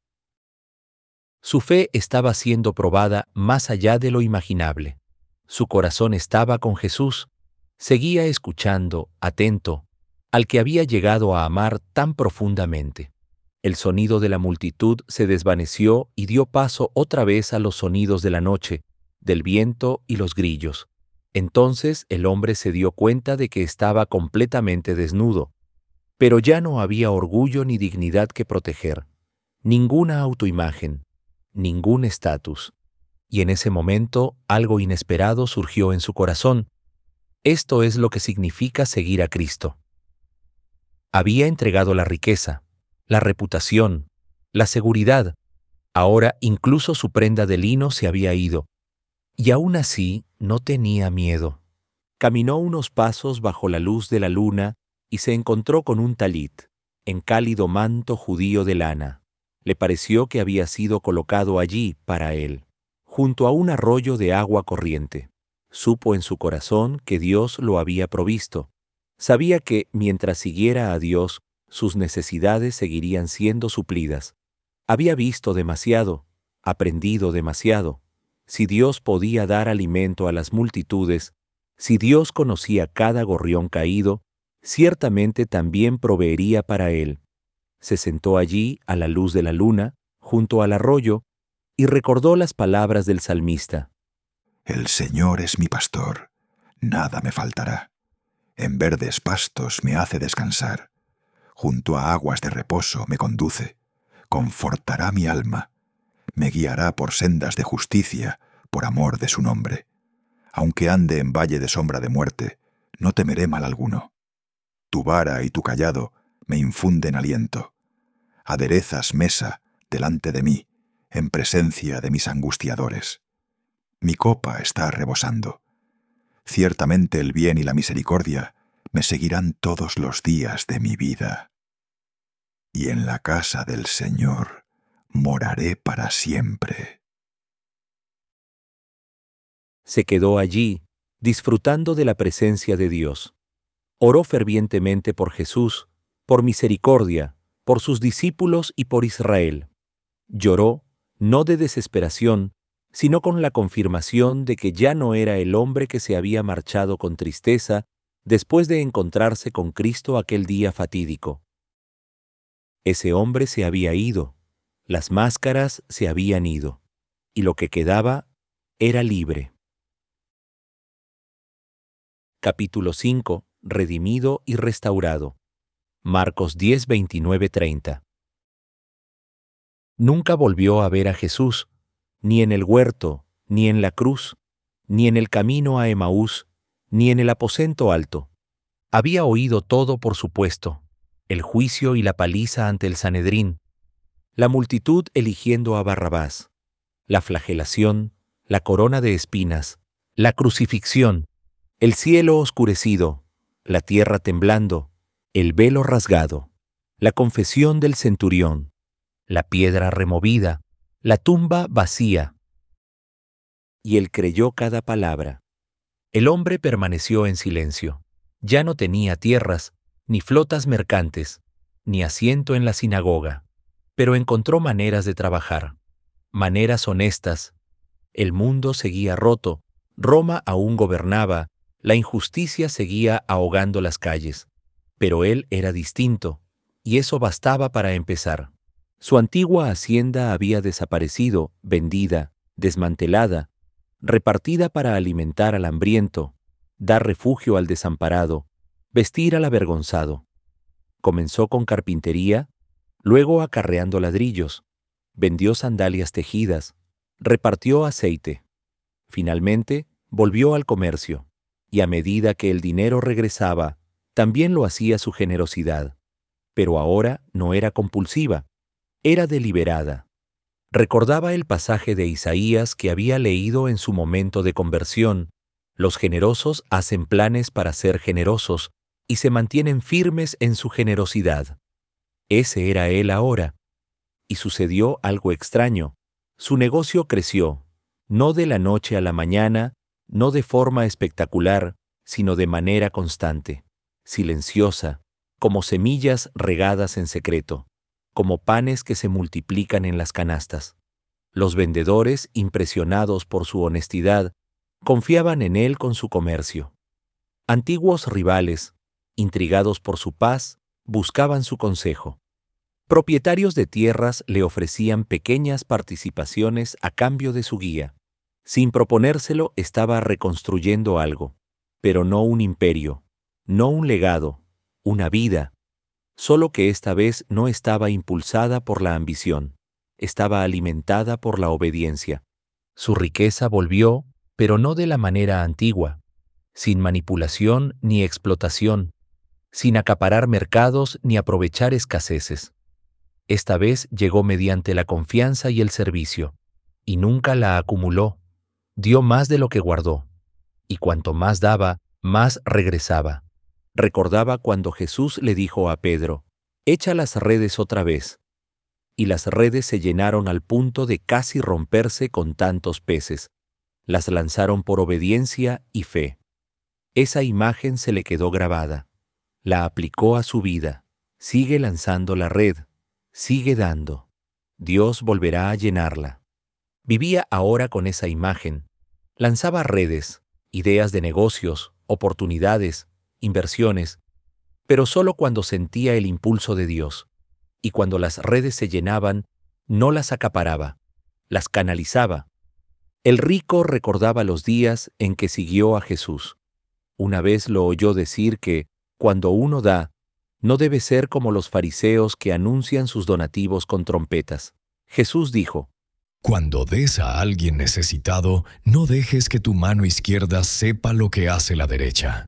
Speaker 1: Su fe estaba siendo probada más allá de lo imaginable. Su corazón estaba con Jesús. Seguía escuchando, atento, al que había llegado a amar tan profundamente. El sonido de la multitud se desvaneció y dio paso otra vez a los sonidos de la noche, del viento y los grillos. Entonces el hombre se dio cuenta de que estaba completamente desnudo, pero ya no había orgullo ni dignidad que proteger, ninguna autoimagen, ningún estatus. Y en ese momento algo inesperado surgió en su corazón. Esto es lo que significa seguir a Cristo. Había entregado la riqueza, la reputación, la seguridad. Ahora incluso su prenda de lino se había ido. Y aún así no tenía miedo. Caminó unos pasos bajo la luz de la luna y se encontró con un talit, en cálido manto judío de lana. Le pareció que había sido colocado allí para él, junto a un arroyo de agua corriente. Supo en su corazón que Dios lo había provisto. Sabía que, mientras siguiera a Dios, sus necesidades seguirían siendo suplidas. Había visto demasiado, aprendido demasiado. Si Dios podía dar alimento a las multitudes, si Dios conocía cada gorrión caído, ciertamente también proveería para él. Se sentó allí a la luz de la luna, junto al arroyo, y recordó las palabras del salmista.
Speaker 3: El Señor es mi pastor, nada me faltará. En verdes pastos me hace descansar. Junto a aguas de reposo me conduce. Confortará mi alma. Me guiará por sendas de justicia, por amor de su nombre. Aunque ande en valle de sombra de muerte, no temeré mal alguno. Tu vara y tu cayado me infunden aliento. Aderezas mesa delante de mí, en presencia de mis angustiadores. Mi copa está rebosando. Ciertamente el bien y la misericordia me seguirán todos los días de mi vida. Y en la casa del Señor moraré para siempre.
Speaker 1: Se quedó allí, disfrutando de la presencia de Dios. Oró fervientemente por Jesús, por misericordia, por sus discípulos y por Israel. Lloró, no de desesperación, sino con la confirmación de que ya no era el hombre que se había marchado con tristeza después de encontrarse con Cristo aquel día fatídico. Ese hombre se había ido, las máscaras se habían ido, y lo que quedaba era libre. Capítulo cinco. Redimido y restaurado. Marcos diez, veintinueve, treinta. Nunca volvió a ver a Jesús, ni en el huerto, ni en la cruz, ni en el camino a Emaús, ni en el aposento alto. Había oído todo por supuesto, el juicio y la paliza ante el Sanedrín, la multitud eligiendo a Barrabás, la flagelación, la corona de espinas, la crucifixión, el cielo oscurecido, la tierra temblando, el velo rasgado, la confesión del centurión, la piedra removida, la tumba vacía. Y él creyó cada palabra. El hombre permaneció en silencio. Ya no tenía tierras, ni flotas mercantes, ni asiento en la sinagoga, pero encontró maneras de trabajar, maneras honestas. El mundo seguía roto, Roma aún gobernaba, la injusticia seguía ahogando las calles, pero él era distinto, y eso bastaba para empezar. Su antigua hacienda había desaparecido, vendida, desmantelada, repartida para alimentar al hambriento, dar refugio al desamparado, vestir al avergonzado. Comenzó con carpintería, luego acarreando ladrillos, vendió sandalias tejidas, repartió aceite. Finalmente, volvió al comercio, y a medida que el dinero regresaba, también lo hacía su generosidad. Pero ahora no era compulsiva, era deliberada. Recordaba el pasaje de Isaías que había leído en su momento de conversión. Los generosos hacen planes para ser generosos y se mantienen firmes en su generosidad. Ese era él ahora. Y sucedió algo extraño. Su negocio creció, no de la noche a la mañana, no de forma espectacular, sino de manera constante, silenciosa, como semillas regadas en secreto, como panes que se multiplican en las canastas. Los vendedores, impresionados por su honestidad, confiaban en él con su comercio. Antiguos rivales, intrigados por su paz, buscaban su consejo. Propietarios de tierras le ofrecían pequeñas participaciones a cambio de su guía. Sin proponérselo, estaba reconstruyendo algo, pero no un imperio, no un legado, una vida, solo que esta vez no estaba impulsada por la ambición, estaba alimentada por la obediencia. Su riqueza volvió, pero no de la manera antigua, sin manipulación ni explotación, sin acaparar mercados ni aprovechar escaseces. Esta vez llegó mediante la confianza y el servicio, y nunca la acumuló. Dio más de lo que guardó, y cuanto más daba, más regresaba. Recordaba cuando Jesús le dijo a Pedro, «Echa las redes otra vez», y las redes se llenaron al punto de casi romperse con tantos peces. Las lanzaron por obediencia y fe. Esa imagen se le quedó grabada. La aplicó a su vida. Sigue lanzando la red. Sigue dando. Dios volverá a llenarla. Vivía ahora con esa imagen. Lanzaba redes, ideas de negocios, oportunidades, inversiones. pero solo cuando sentía el impulso de Dios, y cuando las redes se llenaban, no las acaparaba, las canalizaba. El rico recordaba los días en que siguió a Jesús. Una vez lo oyó decir que, cuando uno da, no debe ser como los fariseos que anuncian sus donativos con trompetas. Jesús dijo:
Speaker 2: Cuando des a alguien necesitado, no dejes que tu mano izquierda sepa lo que hace la derecha.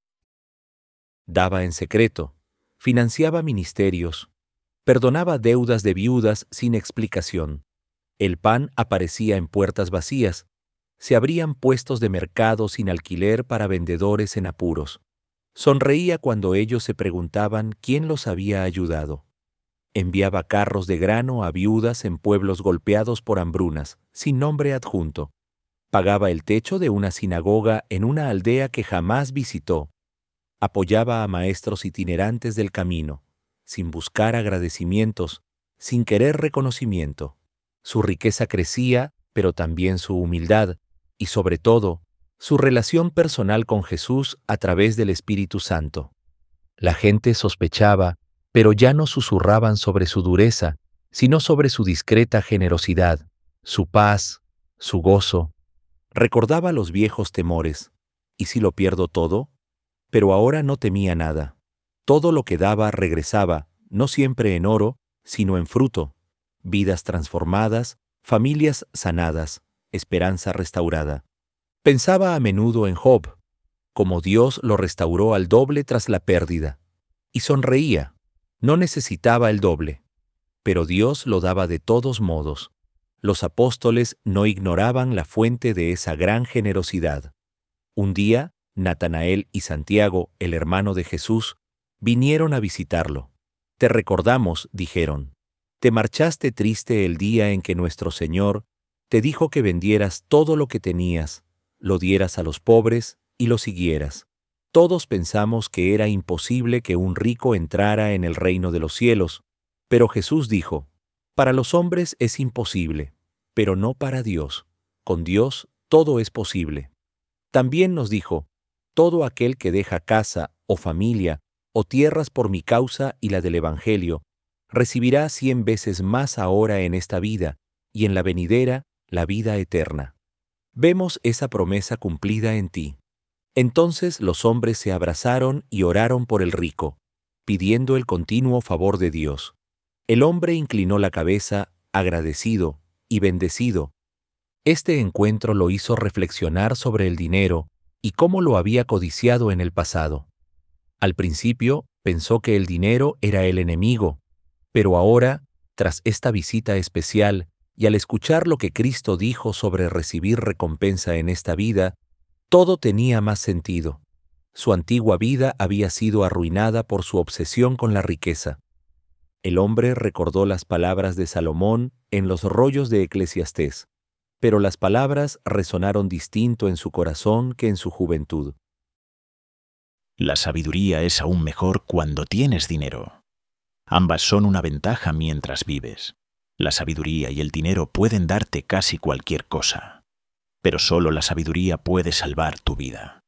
Speaker 1: Daba en secreto, financiaba ministerios, perdonaba deudas de viudas sin explicación. El pan aparecía en puertas vacías, se abrían puestos de mercado sin alquiler para vendedores en apuros. Sonreía cuando ellos se preguntaban quién los había ayudado. Enviaba carros de grano a viudas en pueblos golpeados por hambrunas, sin nombre adjunto. Pagaba el techo de una sinagoga en una aldea que jamás visitó. Apoyaba a maestros itinerantes del camino, sin buscar agradecimientos, sin querer reconocimiento. Su riqueza crecía, pero también su humildad, y sobre todo, su relación personal con Jesús a través del Espíritu Santo. La gente sospechaba, pero ya no susurraban sobre su dureza, sino sobre su discreta generosidad, su paz, su gozo. Recordaba los viejos temores. ¿Y si lo pierdo todo? Pero ahora no temía nada. Todo lo que daba regresaba, no siempre en oro, sino en fruto. Vidas transformadas, familias sanadas, esperanza restaurada. Pensaba a menudo en Job, como Dios lo restauró al doble tras la pérdida. Y sonreía. No necesitaba el doble. Pero Dios lo daba de todos modos. Los apóstoles no ignoraban la fuente de esa gran generosidad. Un día, Natanael y Santiago, el hermano de Jesús, vinieron a visitarlo. Te recordamos, dijeron. Te marchaste triste el día en que nuestro Señor te dijo que vendieras todo lo que tenías, lo dieras a los pobres y lo siguieras. Todos pensamos que era imposible que un rico entrara en el reino de los cielos, pero Jesús dijo: para los hombres es imposible, pero no para Dios. Con Dios todo es posible. También nos dijo: todo aquel que deja casa o familia o tierras por mi causa y la del Evangelio, recibirá cien veces más ahora en esta vida, y en la venidera la vida eterna. Vemos esa promesa cumplida en ti. Entonces los hombres se abrazaron y oraron por el rico, pidiendo el continuo favor de Dios. El hombre inclinó la cabeza, agradecido y bendecido. Este encuentro lo hizo reflexionar sobre el dinero y cómo lo había codiciado en el pasado. Al principio pensó que el dinero era el enemigo, pero ahora, tras esta visita especial y al escuchar lo que Cristo dijo sobre recibir recompensa en esta vida, todo tenía más sentido. Su antigua vida había sido arruinada por su obsesión con la riqueza. El hombre recordó las palabras de Salomón en los rollos de Eclesiastés, pero las palabras resonaron distinto en su corazón que en su juventud.
Speaker 4: La sabiduría es aún mejor cuando tienes dinero. Ambas son una ventaja mientras vives. La sabiduría y el dinero pueden darte casi cualquier cosa, pero solo la sabiduría puede salvar tu vida.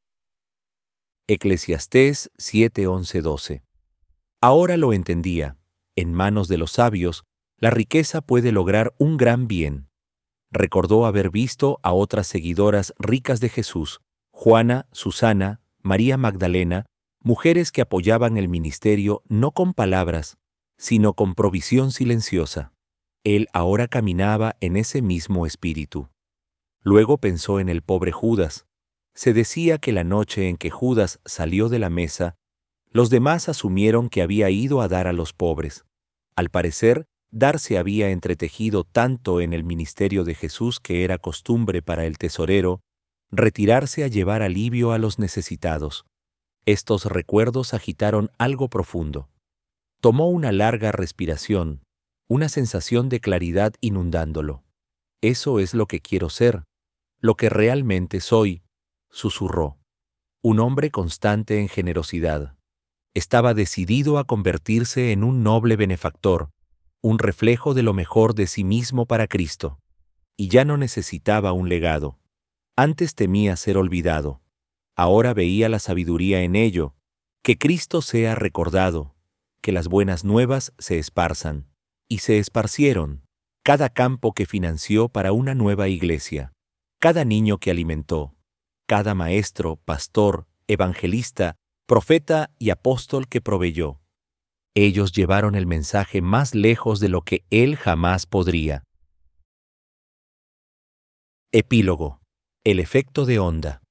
Speaker 1: Eclesiastés siete, once, doce. Ahora lo entendía. En manos de los sabios, la riqueza puede lograr un gran bien. Recordó haber visto a otras seguidoras ricas de Jesús, Juana, Susana, María Magdalena, mujeres que apoyaban el ministerio no con palabras, sino con provisión silenciosa. Él ahora caminaba en ese mismo espíritu. Luego pensó en el pobre Judas. Se decía que la noche en que Judas salió de la mesa, los demás asumieron que había ido a dar a los pobres. Al parecer, dar se había entretejido tanto en el ministerio de Jesús que era costumbre para el tesorero retirarse a llevar alivio a los necesitados. Estos recuerdos agitaron algo profundo. Tomó una larga respiración, una sensación de claridad inundándolo. Eso es lo que quiero ser, lo que realmente soy, susurró. Un hombre constante en generosidad. Estaba decidido a convertirse en un noble benefactor, un reflejo de lo mejor de sí mismo para Cristo. Y ya no necesitaba un legado. Antes temía ser olvidado. Ahora veía la sabiduría en ello, Que Cristo sea recordado, que las buenas nuevas se esparzan, y se esparcieron, cada campo que financió para una nueva iglesia, cada niño que alimentó, cada maestro, pastor, evangelista, profeta y apóstol que proveyó. Ellos llevaron el mensaje más lejos de lo que él jamás podría. Epílogo. El efecto de onda.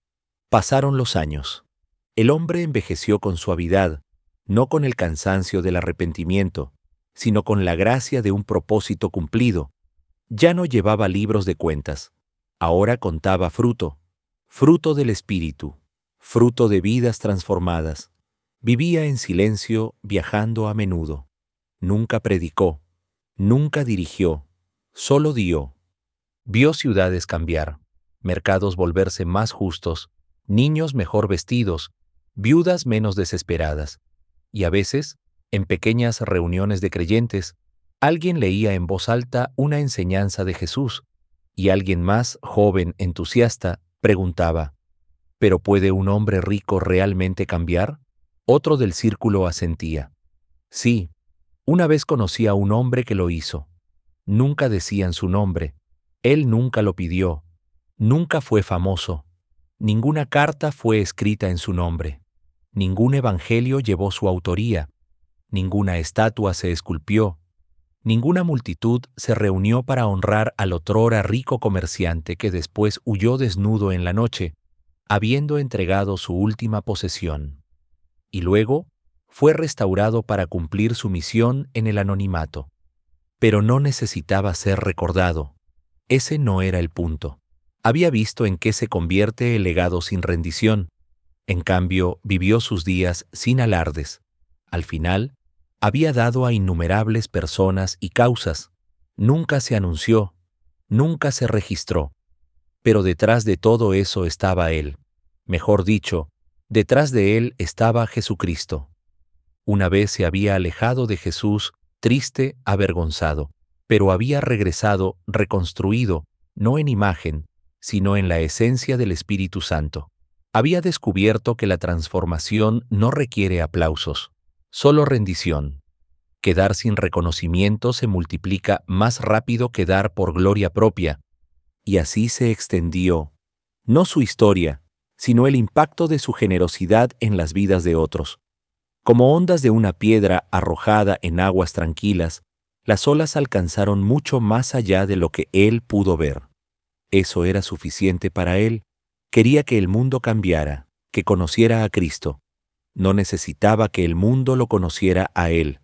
Speaker 1: Pasaron los años. El hombre envejeció con suavidad, no con el cansancio del arrepentimiento, sino con la gracia de un propósito cumplido. Ya no llevaba libros de cuentas, ahora contaba fruto, fruto del Espíritu, fruto de vidas transformadas. Vivía en silencio, viajando a menudo. Nunca predicó, nunca dirigió, solo dio. Vio ciudades cambiar, mercados volverse más justos, niños mejor vestidos, viudas menos desesperadas. Y a veces, en pequeñas reuniones de creyentes, alguien leía en voz alta una enseñanza de Jesús, y alguien más, joven, entusiasta, preguntaba, ¿pero puede un hombre rico realmente cambiar? Otro del círculo asentía. Sí, una vez conocí a un hombre que lo hizo. Nunca decían su nombre, él nunca lo pidió, nunca fue famoso, ninguna carta fue escrita en su nombre, ningún evangelio llevó su autoría, ninguna estatua se esculpió, ninguna multitud se reunió para honrar al otrora rico comerciante que después huyó desnudo en la noche, habiendo entregado su última posesión. Y luego fue restaurado para cumplir su misión en el anonimato. Pero no necesitaba ser recordado. Ese no era el punto. Había visto en qué se convierte el legado sin rendición. En cambio, vivió sus días sin alardes. Al final, había dado a innumerables personas y causas. Nunca se anunció, nunca se registró. Pero detrás de todo eso estaba él. Mejor dicho, detrás de él estaba Jesucristo. Una vez se había alejado de Jesús, triste, avergonzado, pero había regresado, reconstruido, no en imagen, sino en la esencia del Espíritu Santo. Había descubierto que la transformación no requiere aplausos, solo rendición. Que dar sin reconocimiento se multiplica más rápido que dar por gloria propia. Y así se extendió, no su historia, sino el impacto de su generosidad en las vidas de otros. Como ondas de una piedra arrojada en aguas tranquilas, las olas alcanzaron mucho más allá de lo que él pudo ver. Eso era suficiente para él. Quería que el mundo cambiara, que conociera a Cristo. No necesitaba que el mundo lo conociera a él.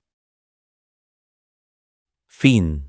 Speaker 1: Fin.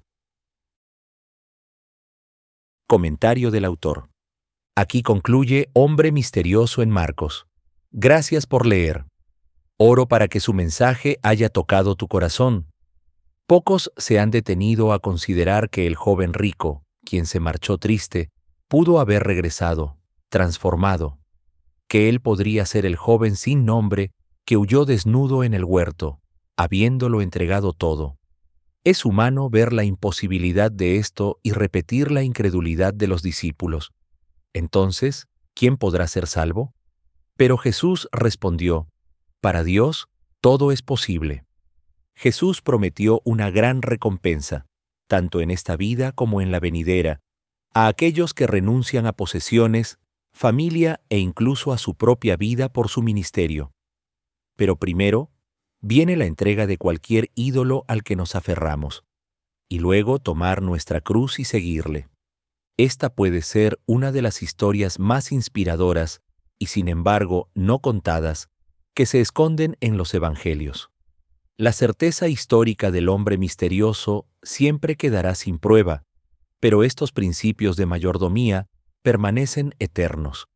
Speaker 1: Comentario del autor. Aquí concluye Hombre Misterioso en Marcos. Gracias por leer. Oro para que su mensaje haya tocado tu corazón. Pocos se han detenido a considerar que el joven rico, quien se marchó triste, pudo haber regresado, transformado. Que él podría ser el joven sin nombre que huyó desnudo en el huerto, habiéndolo entregado todo. Es humano ver la imposibilidad de esto y repetir la incredulidad de los discípulos. Entonces, ¿quién podrá ser salvo? Pero Jesús respondió, para Dios todo es posible. Jesús prometió una gran recompensa, tanto en esta vida como en la venidera, a aquellos que renuncian a posesiones, familia e incluso a su propia vida por su ministerio. Pero primero, viene la entrega de cualquier ídolo al que nos aferramos, y luego tomar nuestra cruz y seguirle. Esta puede ser una de las historias más inspiradoras y sin embargo no contadas que se esconden en los evangelios. La certeza histórica del hombre misterioso siempre quedará sin prueba, pero estos principios de mayordomía permanecen eternos.